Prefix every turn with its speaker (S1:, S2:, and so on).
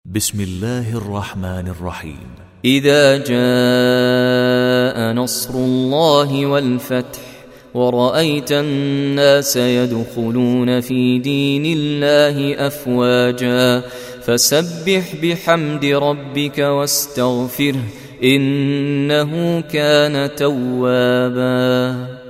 S1: بسم الله الرحمن الرحيم.
S2: إذا جاء نصر الله والفتح ورأيت الناس يدخلون في دين الله أفواجا فسبح بحمد ربك واستغفره إنه كان توابا.